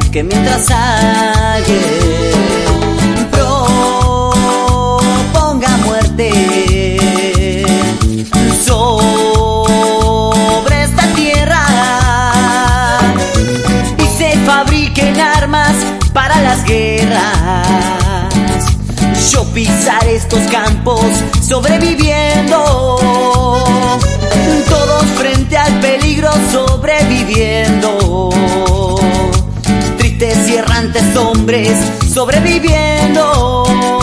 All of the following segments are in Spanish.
que mientras alguien proponga muerte sobre esta tierra y se fabriquen armas para las guerras, yo pisaré estos campos sobreviviendo, todos frente al peligro sobreviviendo, tristes y errantes hombres sobreviviendo.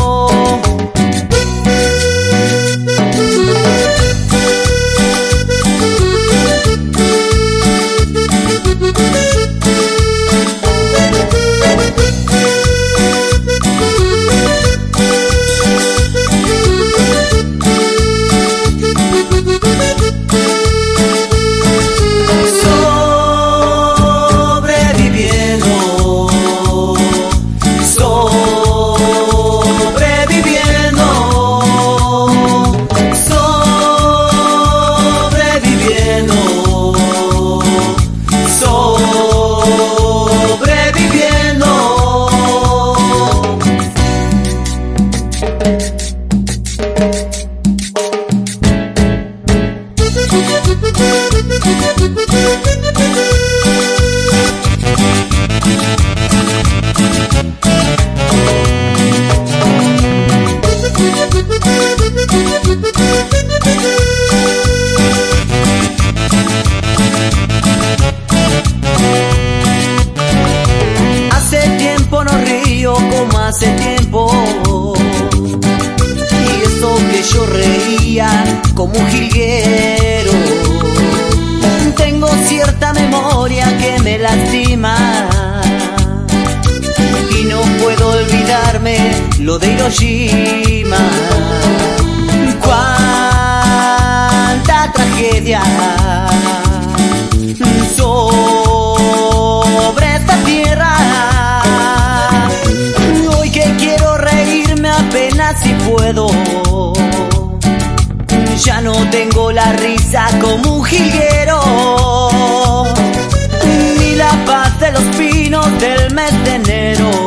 Como hace tiempo, y eso que yo reía como un jilguero, tengo cierta memoria que me lastima y no puedo olvidarme lo de Hiroshima. Cuánta tragedia sobre esta tierra. Apenas si puedo, ya no tengo la risa como un jilguero, ni la paz de los pinos del mes de enero.